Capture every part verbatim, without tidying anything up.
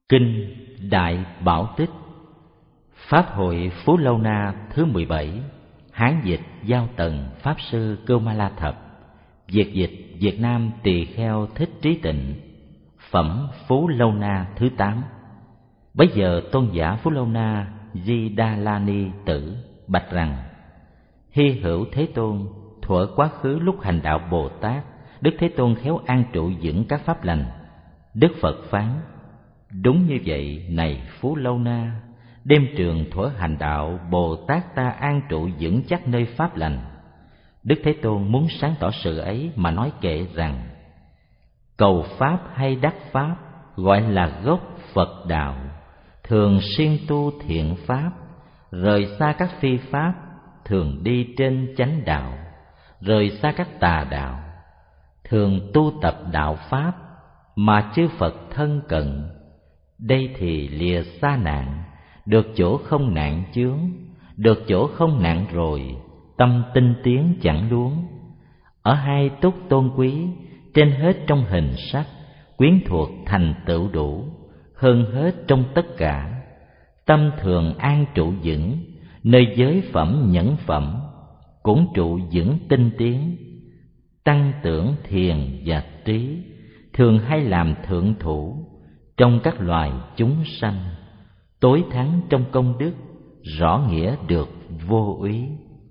Kinh Đại Bảo Tích. Pháp hội Phú Lâu Na thứ mười bảy. Hán dịch Giao Tần Pháp sư Cưu Ma La Thập. Việt dịch Việt Nam Tỳ Kheo Thích Trí Tịnh. Phẩm Phú Lâu Na thứ tám. Bấy giờ tôn giả Phú Lâu Na Di Đa La Ni tử bạch rằng: Hy hữu Thế Tôn, thuở quá khứ lúc hành đạo Bồ Tát, Đức Thế Tôn khéo an trụ vững các pháp lành. Đức Phật phán: Đúng như vậy, này Phú Lâu Na, đêm trường thuở hành đạo Bồ Tát ta an trụ vững chắc nơi pháp lành. Đức Thế Tôn muốn sáng tỏ sự ấy mà nói kệ rằng: Cầu pháp hay đắc pháp gọi là gốc Phật đạo, thường siêng tu thiện pháp, rời xa các phi pháp, thường đi trên chánh đạo, rời xa các tà đạo, thường tu tập đạo pháp mà chư Phật thân cận. Đây thì lìa xa nạn, được chỗ không nạn chướng, được chỗ không nạn rồi, tâm tinh tiến chẳng luống. Ở hai túc tôn quý, trên hết trong hình sắc, quyến thuộc thành tựu đủ, hơn hết trong tất cả. Tâm thường an trụ vững, nơi giới phẩm nhẫn phẩm, cũng trụ vững tinh tiến. Tăng tưởng thiền và trí, thường hay làm thượng thủ trong các loài chúng sanh, tối thắng trong công đức, rõ nghĩa được vô úy.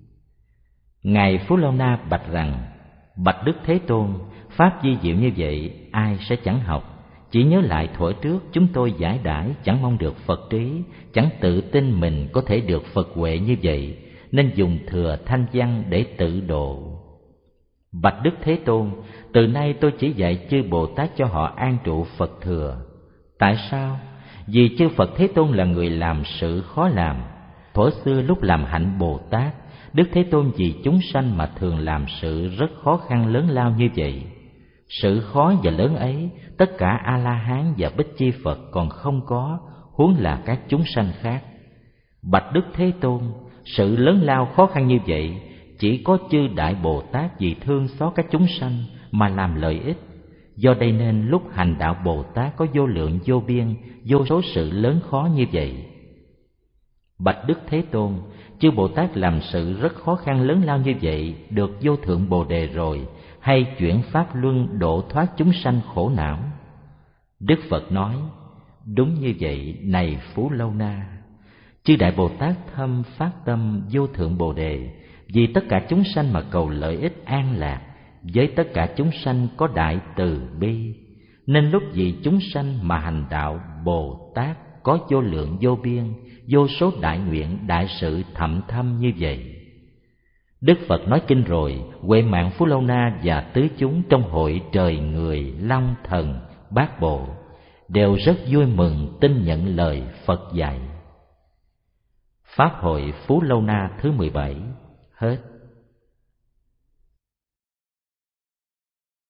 Ngài Phú Lâu Na bạch rằng: Bạch Đức Thế Tôn, pháp vi diệu như vậy ai sẽ chẳng học? Chỉ nhớ lại thuở trước chúng tôi giải đãi, chẳng mong được Phật trí, chẳng tự tin mình có thể được Phật huệ như vậy, nên dùng thừa thanh văn để tự độ. Bạch Đức Thế Tôn, từ nay tôi chỉ dạy chư Bồ Tát cho họ an trụ Phật thừa. Tại sao? Vì chư Phật Thế Tôn là người làm sự khó làm. Thuở xưa lúc làm hạnh Bồ Tát, Đức Thế Tôn vì chúng sanh mà thường làm sự rất khó khăn lớn lao như vậy. Sự khó và lớn ấy, tất cả A-la-hán và Bích Chi Phật còn không có, huống là các chúng sanh khác. Bạch Đức Thế Tôn, sự lớn lao khó khăn như vậy, chỉ có chư Đại Bồ Tát vì thương xót các chúng sanh mà làm lợi ích. Do đây nên lúc hành đạo Bồ Tát có vô lượng vô biên, vô số sự lớn khó như vậy. Bạch Đức Thế Tôn, chư Bồ Tát làm sự rất khó khăn lớn lao như vậy, được vô thượng Bồ Đề rồi, hay chuyển pháp luân độ thoát chúng sanh khổ não? Đức Phật nói: Đúng như vậy, này Phú Lâu Na, chư Đại Bồ Tát thâm phát tâm vô thượng Bồ Đề, vì tất cả chúng sanh mà cầu lợi ích an lạc, với tất cả chúng sanh có đại từ bi, nên lúc vì chúng sanh mà hành đạo Bồ Tát có vô lượng vô biên, vô số đại nguyện đại sự thậm thâm như vậy. Đức Phật nói kinh rồi, huệ mạng Phú Lâu Na và tứ chúng trong hội trời người, long thần, bát bộ đều rất vui mừng tin nhận lời Phật dạy. Pháp hội Phú Lâu Na thứ mười bảy hết.